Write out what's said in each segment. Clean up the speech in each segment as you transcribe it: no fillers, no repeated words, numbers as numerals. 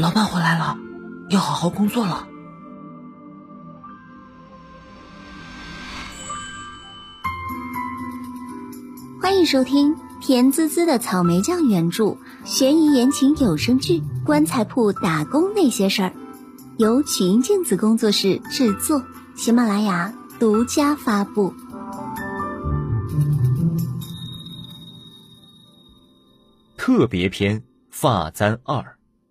老板回来了，要好好工作了。 欢迎收听甜滋滋的草莓酱原著悬疑言情有声剧《棺材铺打工那些事儿》，由曲音镜子工作室制作，喜马拉雅独家发布。 特别篇发簪2。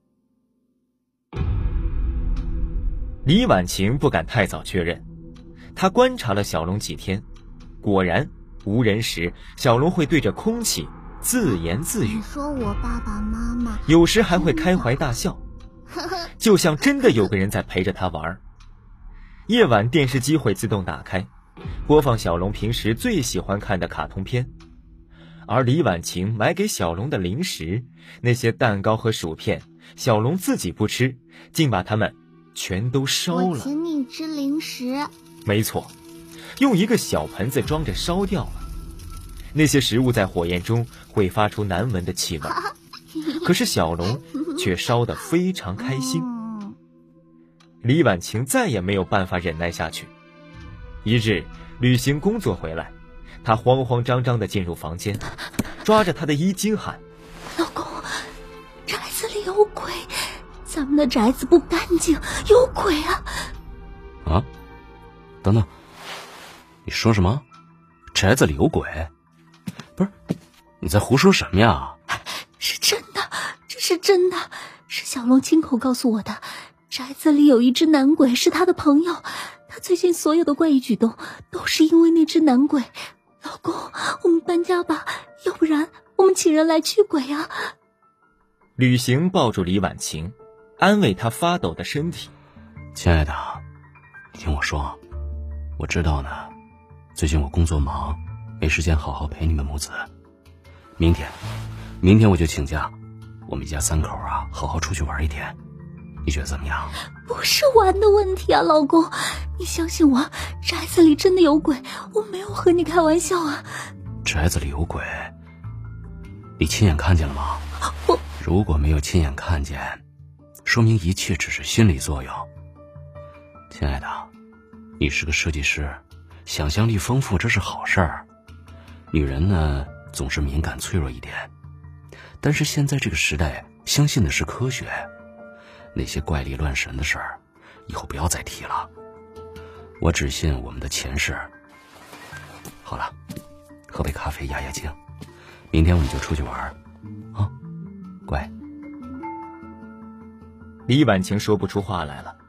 李婉晴不敢太早确认，她观察了小龙几天，果然无人时小龙会对着空气自言自语， 你说我爸爸妈妈有时还会开怀大笑，就像真的有个人在陪着他玩。夜晚电视机会自动打开，播放小龙平时最喜欢看的卡通片，而李婉晴买给小龙的零食，那些蛋糕和薯片，小龙自己不吃，竟把它们全都烧了。 我请你吃零食。 没错，用一个小盆子装着烧掉了。那些食物在火焰中会发出难闻的气味，可是小龙却烧得非常开心。李婉晴再也没有办法忍耐下去。一日旅行工作回来，她慌慌张张地进入房间，抓着她的衣襟喊： 老公，宅子里有鬼，咱们的宅子不干净，有鬼啊！ 啊？等等，你说什么？宅子里有鬼？不是，你在胡说什么呀？ 是真的，这是真的，是小龙亲口告诉我的。宅子里有一只男鬼，是他的朋友，他最近所有的怪异举动都是因为那只男鬼。老公，我们搬家吧，要不然我们请人来驱鬼啊！ 旅行抱住李婉晴，安慰她发抖的身体。 亲爱的，你听我说，我知道呢，最近我工作忙，没时间好好陪你们母子。明天我就请假，我们一家3口啊，好好出去玩一天，你觉得怎么样？ 不是玩的问题啊，老公，你相信我，宅子里真的有鬼，我没有和你开玩笑啊。 宅子里有鬼，你亲眼看见了吗？如果没有亲眼看见，说明一切只是心理作用。亲爱的，你是个设计师，想象力丰富，这是好事儿。女人呢，总是敏感脆弱一点，但是现在这个时代，相信的是科学。那些怪力乱神的事儿，以后不要再提了。我只信我们的前世。好了，喝杯咖啡压压惊，明天我们就出去玩啊，乖。 李婉晴说不出话来了。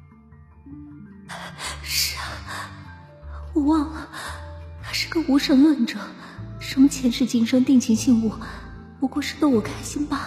是啊，我忘了，他是个无神论者，什么前世今生定情信物，不过是逗我开心罢了。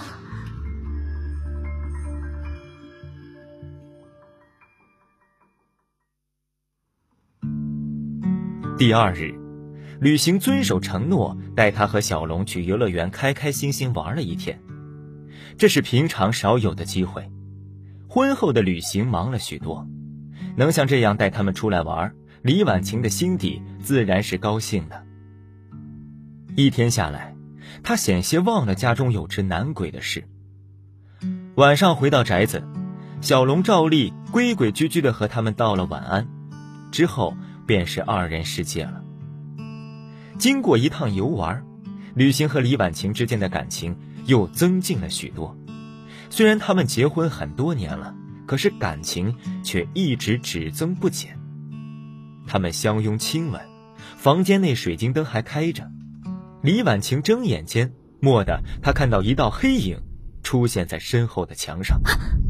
第2日，旅行遵守承诺，带他和小龙去游乐园开开心心玩了一天。这是平常少有的机会。婚后的旅行忙了许多，能像这样带他们出来玩，李婉晴的心底自然是高兴的。一天下来，她险些忘了家中有只男鬼的事。晚上回到宅子，小龙照例规规矩矩地和他们道了晚安，之后便是2人世界了。经过一趟游玩，旅行和李婉晴之间的感情又增进了许多。虽然他们结婚很多年了，可是感情却一直只增不减。他们相拥亲吻，房间内水晶灯还开着。李婉晴睁眼间，蓦地她看到一道黑影出现在身后的墙上。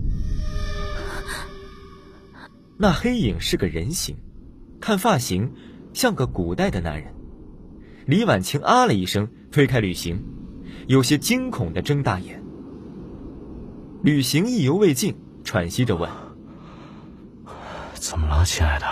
那黑影是个人形，看发型像个古代的男人。李婉晴啊了一声，推开旅行，有些惊恐地睁大眼。旅行意犹未尽，喘息着问： 怎么了，亲爱的？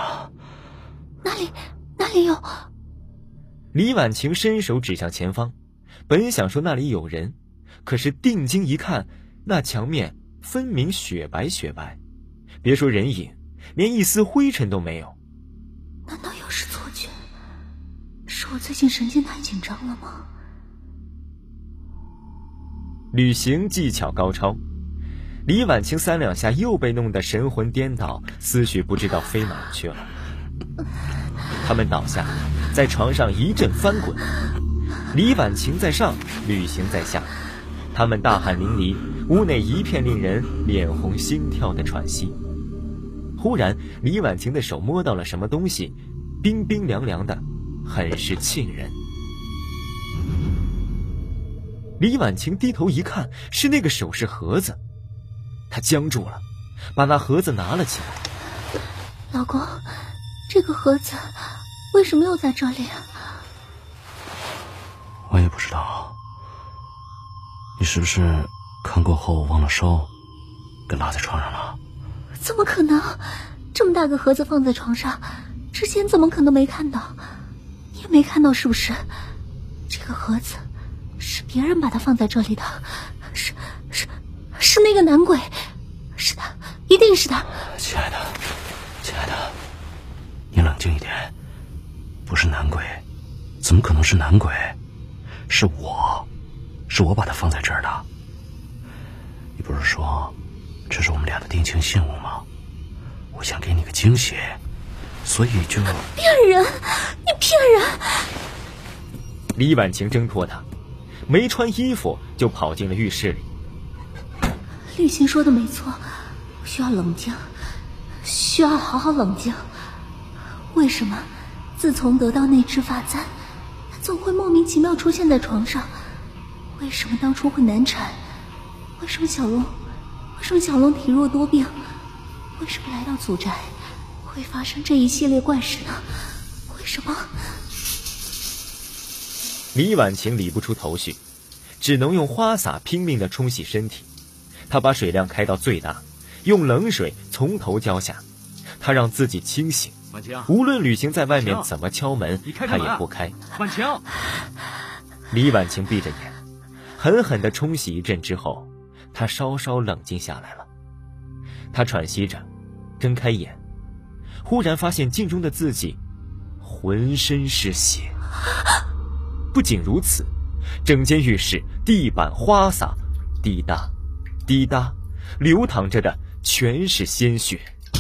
哪里有？ 李婉晴伸手指向前方，本想说那里有人，可是定睛一看，那墙面分明雪白雪白，别说人影，连一丝灰尘都没有。 难道又是错觉？是我最近神经太紧张了吗？ 旅行技巧高超， 李婉晴3两下又被弄得神魂颠倒，思绪不知道飞哪儿去了。他们倒下，在床上一阵翻滚，李婉晴在上，吕行在下，他们大汗淋漓，屋内一片令人脸红心跳的喘息。忽然，李婉晴的手摸到了什么东西，冰冰凉凉的，很是沁人。李婉晴低头一看，是那个首饰盒子，她僵住了，把那盒子拿了起来。 老公，这个盒子为什么又在这里啊？ 我也不知道，你是不是看过后忘了收，给落在床上了？ 怎么可能？这么大个盒子放在床上，之前怎么可能没看到？你也没看到是不是？这个盒子是别人把它放在这里的，是那个男鬼，是他，一定是他。 亲爱的，你冷静一点，不是男鬼，怎么可能是男鬼？是我把它放在这儿的。你不是说这是我们俩的定情信物吗？我想给你个惊喜，所以就…… 骗人！你骗人！ 李婉晴挣脱他，没穿衣服就跑进了浴室里。 吕行说的没错，我需要冷静，需要好好冷静。为什么自从得到那只发簪，他总会莫名其妙出现在床上？为什么当初会难产？为什么小龙体弱多病？为什么来到祖宅会发生这一系列怪事呢？为什么？ 李婉晴理不出头绪，只能用花洒拼命地冲洗身体。她把水量开到最大，用冷水从头浇下。她让自己清醒，无论吕行在外面怎么敲门，她也不开。 婉晴， 李婉晴闭着眼，狠狠地冲洗一阵之后，她稍稍冷静下来了。她喘息着，睁开眼，忽然发现镜中的自己浑身是血。不仅如此，整间浴室地板花洒滴答滴答流淌着的全是鲜血。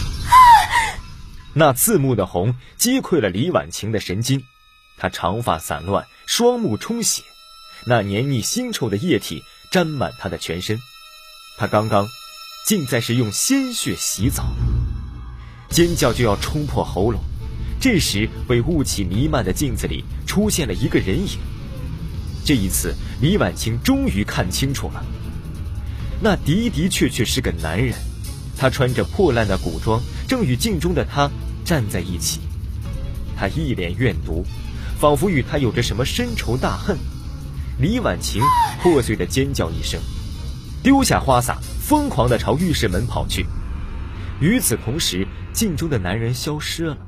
那刺目的红击溃了李婉晴的神经，她长发散乱，双目充血，那黏腻腥臭的液体沾满她的全身。她刚刚竟在是用鲜血洗澡，尖叫就要冲破喉咙。这时被雾气弥漫的镜子里出现了一个人影。这一次李婉晴终于看清楚了，那的的确确是个男人。他穿着破烂的古装，正与镜中的他站在一起。他一脸怨毒，仿佛与他有着什么深仇大恨。李婉晴破碎的尖叫一声，丢下花洒，疯狂地朝浴室门跑去。与此同时，镜中的男人消失了。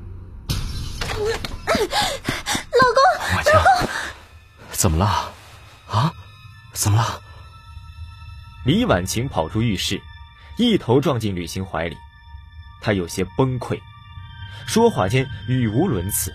老公， 婉晴，怎么了？啊？怎么了？ 李婉晴跑出浴室，一头撞进吕行怀里。她有些崩溃，说话间语无伦次。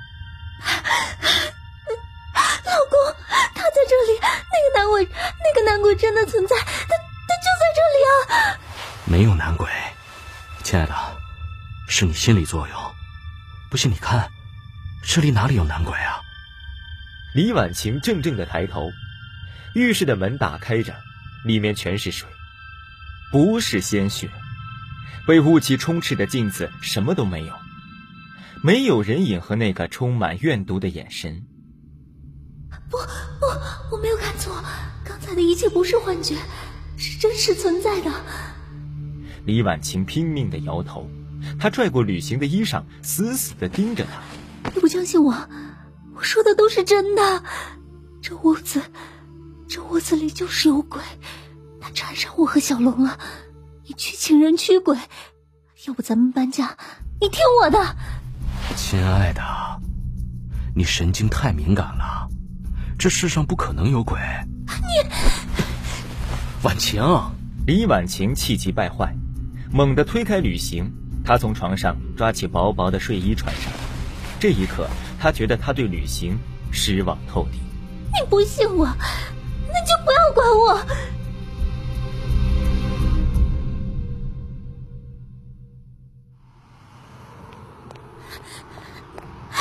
老公，他在这里，那个男鬼真的存在，他就在这里啊！ 没有男鬼，亲爱的，是你心理作用。不信你看，这里哪里有男鬼啊？ 李婉晴怔怔地抬头，浴室的门打开着，里面全是水，不是鲜血。被雾气充斥的镜子什么都没有，没有人影和那个充满怨毒的眼神。 不，我没有看错，刚才的一切不是幻觉，是真实存在的。 李婉晴拼命地摇头，她拽过吕行的衣裳，死死地盯着他。 你不相信我说的都是真的。这屋子里就是有鬼，他缠上我和小龙了。你去请人驱鬼，要不咱们搬家，你听我的。 亲爱的，你神经太敏感了，这世上不可能有鬼。 你， 婉晴！ 李婉晴气急败坏，猛地推开吕行，她从床上抓起薄薄的睡衣穿上。这一刻，她觉得她对吕行失望透顶。 你不信我，那就不要管我。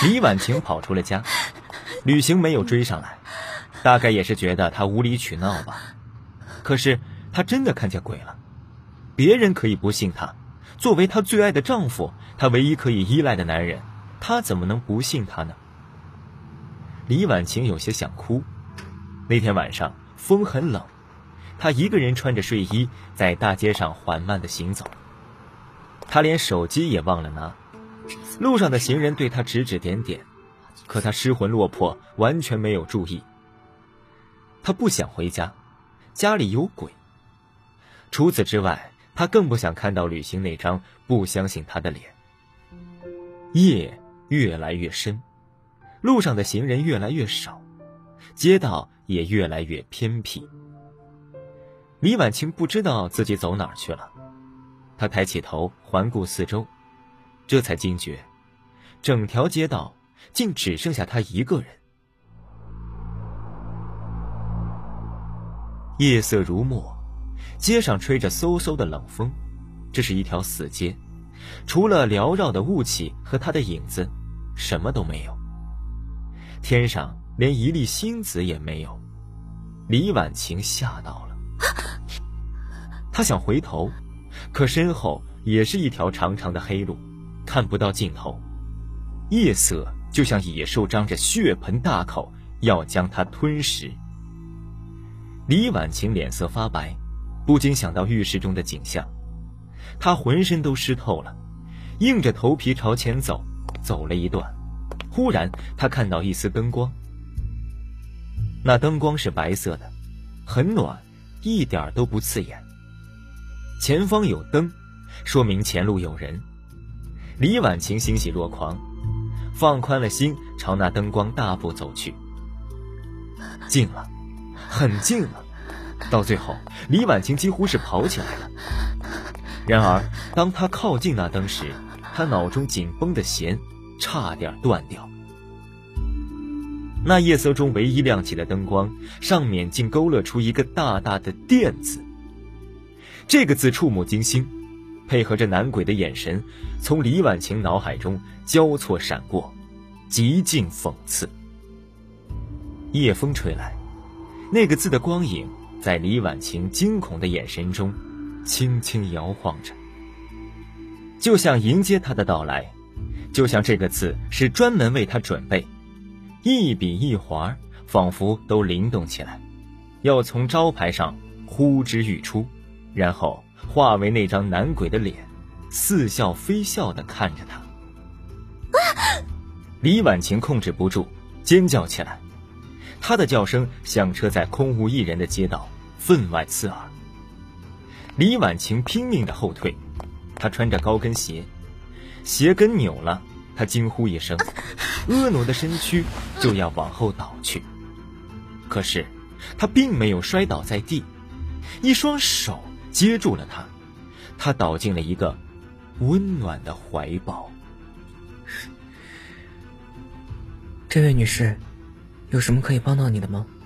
李婉晴跑出了家，吕行没有追上来，大概也是觉得他无理取闹吧。可是他真的看见鬼了，别人可以不信他，作为他最爱的丈夫，他唯一可以依赖的男人，他怎么能不信他呢？李婉晴有些想哭。那天晚上风很冷，她一个人穿着睡衣在大街上缓慢地行走，她连手机也忘了拿。路上的行人对她指指点点，可她失魂落魄，完全没有注意。她不想回家，家里有鬼。除此之外，她更不想看到吕行那张不相信她的脸。夜越来越深，路上的行人越来越少，街道也越来越偏僻。李婉晴不知道自己走哪儿去了，她抬起头环顾四周，这才惊觉，整条街道竟只剩下她一个人。夜色如墨，街上吹着嗖嗖的冷风，这是一条死街，除了缭绕的雾气和她的影子，什么都没有。天上连一粒星子也没有。李婉晴吓到了，她想回头，可身后也是一条长长的黑路，看不到尽头。夜色就像野兽张着血盆大口要将她吞噬。李婉晴脸色发白，不禁想到浴室中的景象，她浑身都湿透了，硬着头皮朝前走，走了一段，忽然她看到一丝灯光。那灯光是白色的，很暖，一点都不刺眼。前方有灯，说明前路有人。李婉晴欣喜若狂，放宽了心，朝那灯光大步走去。近了，很近了，到最后李婉晴几乎是跑起来了。然而当她靠近那灯时，她脑中紧绷的弦差点断掉。那夜色中唯一亮起的灯光上面竟勾勒出一个大大的电字，这个字触目惊心，配合着男鬼的眼神，从李婉晴脑海中交错闪过，极尽讽刺。夜风吹来，那个字的光影在李婉晴惊恐的眼神中轻轻摇晃着，就像迎接她的到来，就像这个字是专门为她准备，一笔一划仿佛都灵动起来，要从招牌上呼之欲出，然后化为那张男鬼的脸，似笑非笑地看着他。李婉晴控制不住尖叫起来，她的叫声响彻在空无一人的街道，分外刺耳。李婉晴拼命地后退，她穿着高跟鞋，鞋跟扭了，她惊呼一声，婀娜的身躯就要往后倒去。可是她并没有摔倒在地，一双手接住了她，她倒进了一个温暖的怀抱。 这位女士，有什么可以帮到你的吗？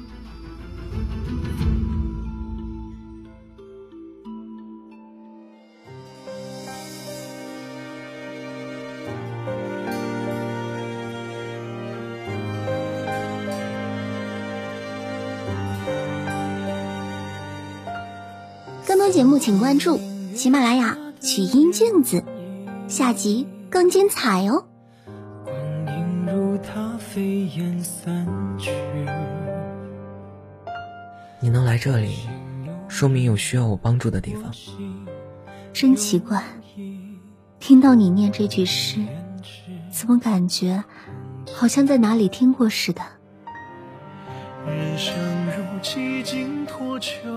更多节目请关注喜马拉雅曲音镜子，下集更精彩哦。 光阴如它飞燕散去， 你能来这里，说明有需要我帮助的地方。 真奇怪，听到你念这句诗，怎么感觉好像在哪里听过似的。 人生如几经脱臼，